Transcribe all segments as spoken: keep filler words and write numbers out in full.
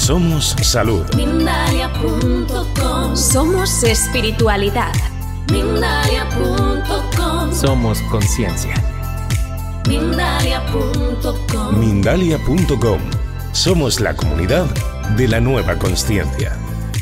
Somos salud. Mindalia punto com. Somos espiritualidad. Mindalia punto com. Somos conciencia. Mindalia punto com. Mindalia punto com. Somos la comunidad de la nueva consciencia.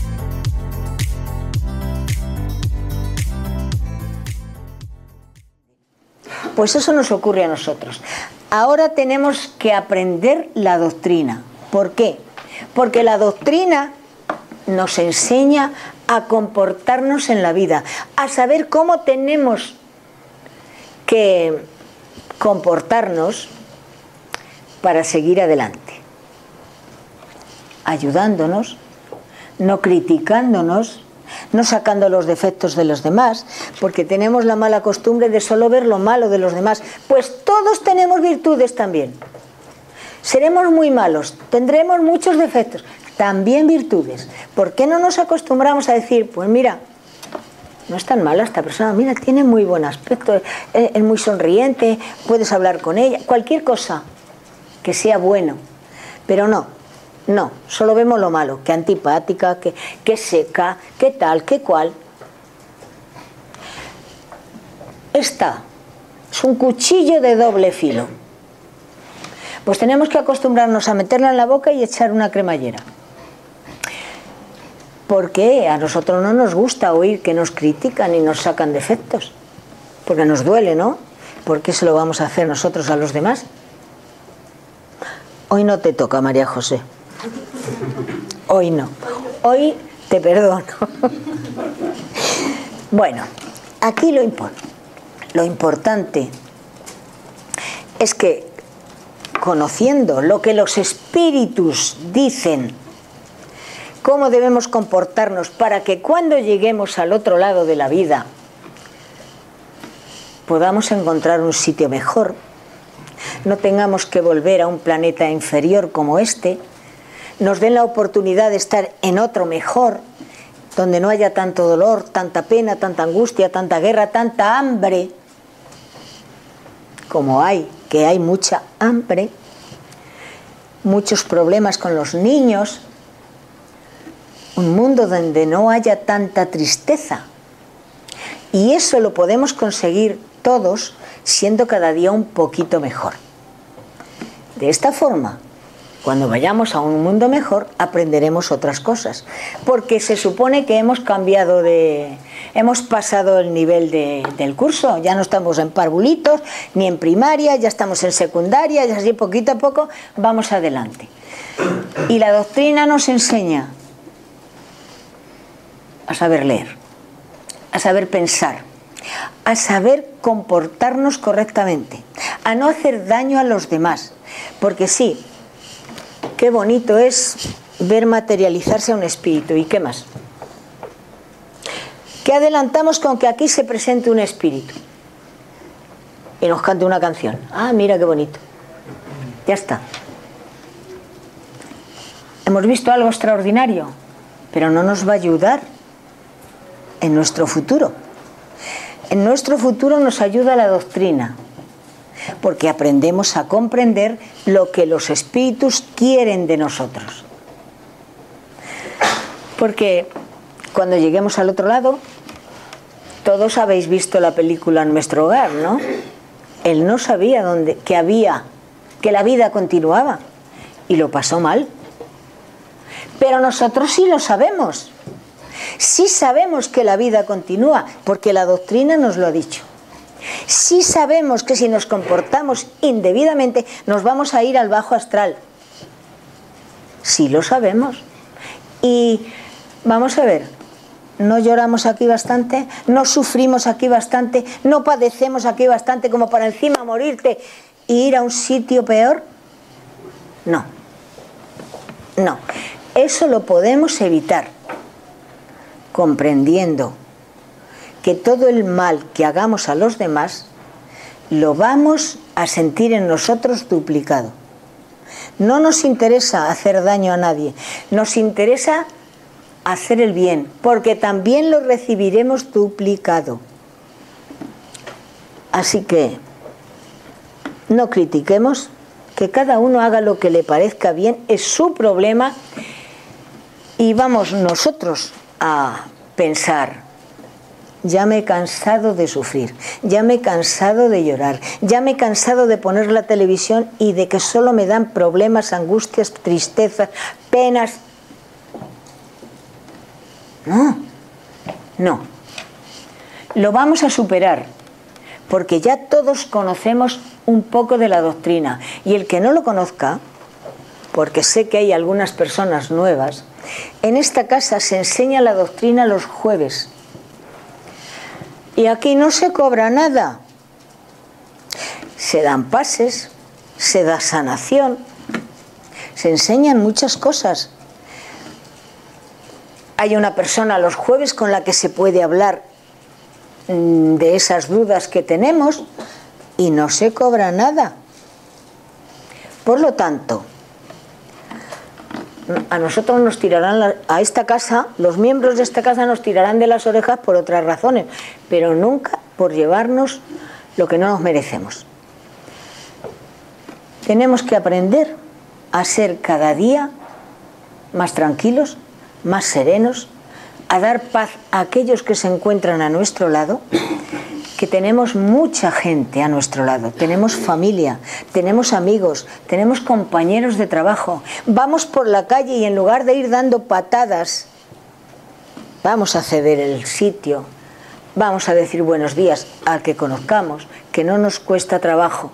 Pues eso nos ocurre a nosotros. Ahora tenemos que aprender la doctrina. ¿Por qué? Porque la doctrina nos enseña a comportarnos en la vida, a saber cómo tenemos que comportarnos para seguir adelante, ayudándonos, no criticándonos, no sacando los defectos de los demás, porque tenemos la mala costumbre de solo ver lo malo de los demás. Pues todos tenemos virtudes también. Seremos muy malos, tendremos muchos defectos, también virtudes. ¿Por qué no nos acostumbramos a decir, pues mira, no es tan mala esta persona, mira, tiene muy buen aspecto, es, es muy sonriente, puedes hablar con ella, cualquier cosa que sea bueno, pero no, no, solo vemos lo malo, que antipática, que, que seca, que tal, que cual. Esta es un cuchillo de doble filo. Pues tenemos que acostumbrarnos a meterla en la boca y echar una cremallera. Porque a nosotros no nos gusta oír que nos critican y nos sacan defectos. Porque nos duele, ¿no? ¿Por qué se lo vamos a hacer nosotros a los demás? Hoy no te toca, María José. Hoy no. Hoy te perdono. Bueno, aquí lo, impor- lo importante es que, conociendo lo que los espíritus dicen, cómo debemos comportarnos para que cuando lleguemos al otro lado de la vida podamos encontrar un sitio mejor, no tengamos que volver a un planeta inferior como este, nos den la oportunidad de estar en otro mejor, donde no haya tanto dolor, tanta pena, tanta angustia, tanta guerra, tanta hambre, como hay, que hay mucha hambre, muchos problemas con los niños, un mundo donde no haya tanta tristeza. Y eso lo podemos conseguir todos siendo cada día un poquito mejor. De esta forma, cuando vayamos a un mundo mejor, aprenderemos otras cosas, porque se supone que hemos cambiado de... hemos pasado el nivel de, del curso, ya no estamos en parvulitos, ni en primaria, ya estamos en secundaria, y así poquito a poco vamos adelante. Y la doctrina nos enseña a saber leer, a saber pensar, a saber comportarnos correctamente, a no hacer daño a los demás, porque sí, qué bonito es ver materializarse a un espíritu. ¿Y qué más? ¿Qué adelantamos con que aquí se presente un espíritu y nos cante una canción? Ah, mira qué bonito. Ya está. Hemos visto algo extraordinario, pero no nos va a ayudar en nuestro futuro. En nuestro futuro nos ayuda la doctrina, porque aprendemos a comprender lo que los espíritus quieren de nosotros. Porque cuando lleguemos al otro lado, todos habéis visto la película Nuestro Hogar, ¿no? Él no sabía dónde, que había, que la vida continuaba, y lo pasó mal. Pero nosotros sí lo sabemos. Sí sabemos que la vida continúa, porque la doctrina nos lo ha dicho. Sí sabemos que si nos comportamos indebidamente nos vamos a ir al bajo astral. Sí lo sabemos. Y vamos a ver, ¿no lloramos aquí bastante? ¿No sufrimos aquí bastante? ¿No padecemos aquí bastante como para encima morirte e ir a un sitio peor? No. No. Eso lo podemos evitar comprendiendo que todo el mal que hagamos a los demás lo vamos a sentir en nosotros duplicado. No nos interesa hacer daño a nadie, nos interesa hacer el bien, porque también lo recibiremos duplicado. Así que no critiquemos, que cada uno haga lo que le parezca bien, es su problema, Y vamos nosotros a pensar, ya me he cansado de sufrir, ya me he cansado de llorar, ya me he cansado de poner la televisión y de que solo me dan problemas, angustias, tristezas, penas. No, no. Lo vamos a superar, porque ya todos conocemos un poco de la doctrina. Y el que no lo conozca, porque sé que hay algunas personas nuevas, en esta casa se enseña la doctrina los jueves. Y aquí no se cobra nada. Se dan pases, se da sanación, se enseñan muchas cosas. Hay una persona los jueves con la que se puede hablar de esas dudas que tenemos y no se cobra nada. Por lo tanto, a nosotros nos tirarán, la, a esta casa, los miembros de esta casa nos tirarán de las orejas por otras razones, pero nunca por llevarnos lo que no nos merecemos. Tenemos que aprender a ser cada día más tranquilos, más serenos, a dar paz a aquellos que se encuentran a nuestro lado, que tenemos mucha gente a nuestro lado, tenemos familia, tenemos amigos, tenemos compañeros de trabajo. Vamos por la calle y en lugar de ir dando patadas, vamos a ceder el sitio, vamos a decir buenos días al que conozcamos, que no nos cuesta trabajo.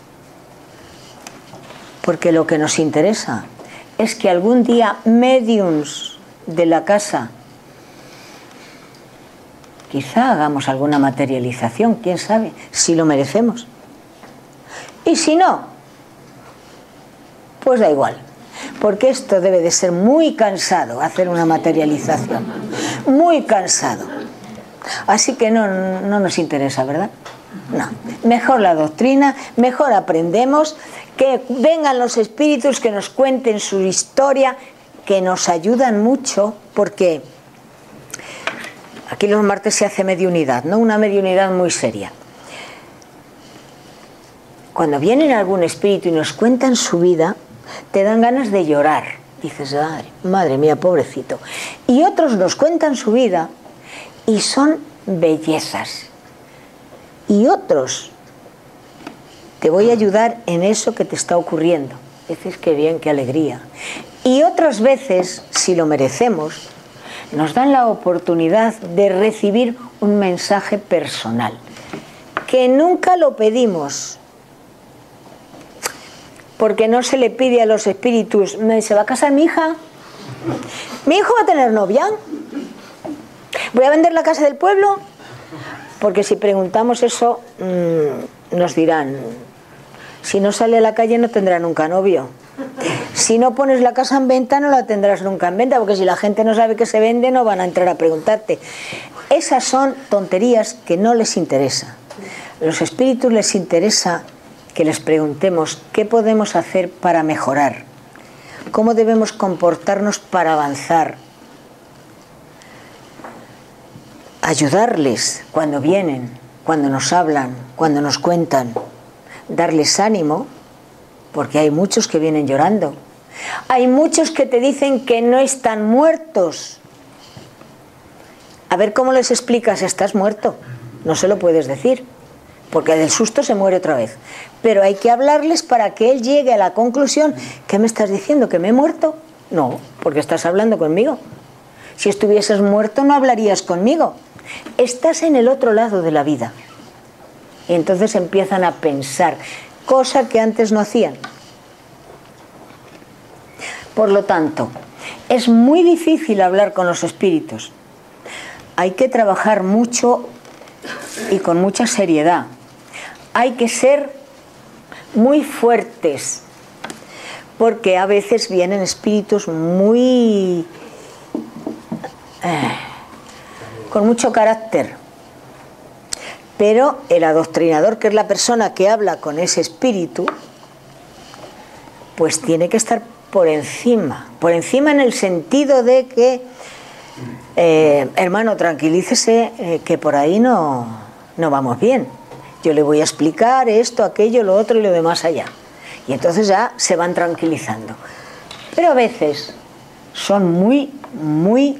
Porque lo que nos interesa es que algún día médiums de la casa, quizá hagamos alguna materialización, quién sabe, si lo merecemos. Y si no, pues da igual, porque esto debe de ser muy cansado, hacer una materialización, muy cansado. Así que no, no nos interesa, ¿verdad? No, mejor la doctrina, mejor aprendemos, que vengan los espíritus que nos cuenten su historia, que nos ayudan mucho, porque aquí los martes se hace mediunidad, ¿no? Una mediunidad muy seria. Cuando vienen algún espíritu y nos cuentan su vida, te dan ganas de llorar. Dices, madre, madre mía, pobrecito. Y otros nos cuentan su vida y son bellezas. Y otros, te voy a ayudar en eso que te está ocurriendo. Dices, qué bien, qué alegría. Y otras veces, si lo merecemos, nos dan la oportunidad de recibir un mensaje personal, que nunca lo pedimos, porque no se le pide a los espíritus, ¿se va a casar mi hija? ¿Mi hijo va a tener novia? ¿Voy a vender la casa del pueblo? Porque si preguntamos eso, mmm, nos dirán, si no sale a la calle no tendrá nunca novio. Si no pones la casa en venta no la tendrás nunca en venta, porque si la gente no sabe que se vende no van a entrar a preguntarte. Esas son tonterías que no les interesa. A los espíritus les interesa que les preguntemos qué podemos hacer para mejorar, cómo debemos comportarnos para avanzar, ayudarles cuando vienen, cuando nos hablan, cuando nos cuentan, darles ánimo, porque hay muchos que vienen llorando. Hay muchos que te dicen que no están muertos. A ver cómo les explicas, estás muerto. No se lo puedes decir, porque del susto se muere otra vez. Pero hay que hablarles para que él llegue a la conclusión. ¿Qué me estás diciendo? ¿Que me he muerto? No, porque estás hablando conmigo. Si estuvieses muerto no hablarías conmigo. Estás en el otro lado de la vida. Y entonces empiezan a pensar, cosa que antes no hacían. Por lo tanto, es muy difícil hablar con los espíritus. Hay que trabajar mucho y con mucha seriedad. Hay que ser muy fuertes, porque a veces vienen espíritus muy eh, con mucho carácter. Pero el adoctrinador, que es la persona que habla con ese espíritu, pues tiene que estar por encima. Por encima en el sentido de que, eh, hermano, tranquilícese, eh, que por ahí no, no vamos bien. Yo le voy a explicar esto, aquello, lo otro y lo demás allá. Y entonces ya se van tranquilizando. Pero a veces son muy, muy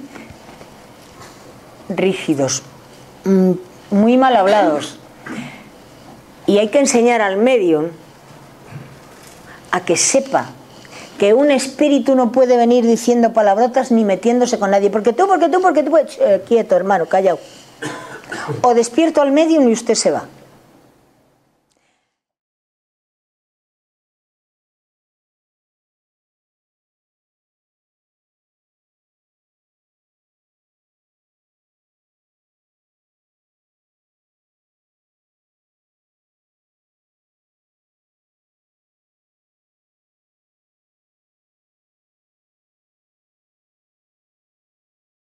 rígidos, muy mal hablados. Y hay que enseñar al medium a que sepa que un espíritu no puede venir diciendo palabrotas ni metiéndose con nadie. Porque tú, porque tú, porque tú... Eh, quieto, hermano, callao. O despierto al medium y usted se va.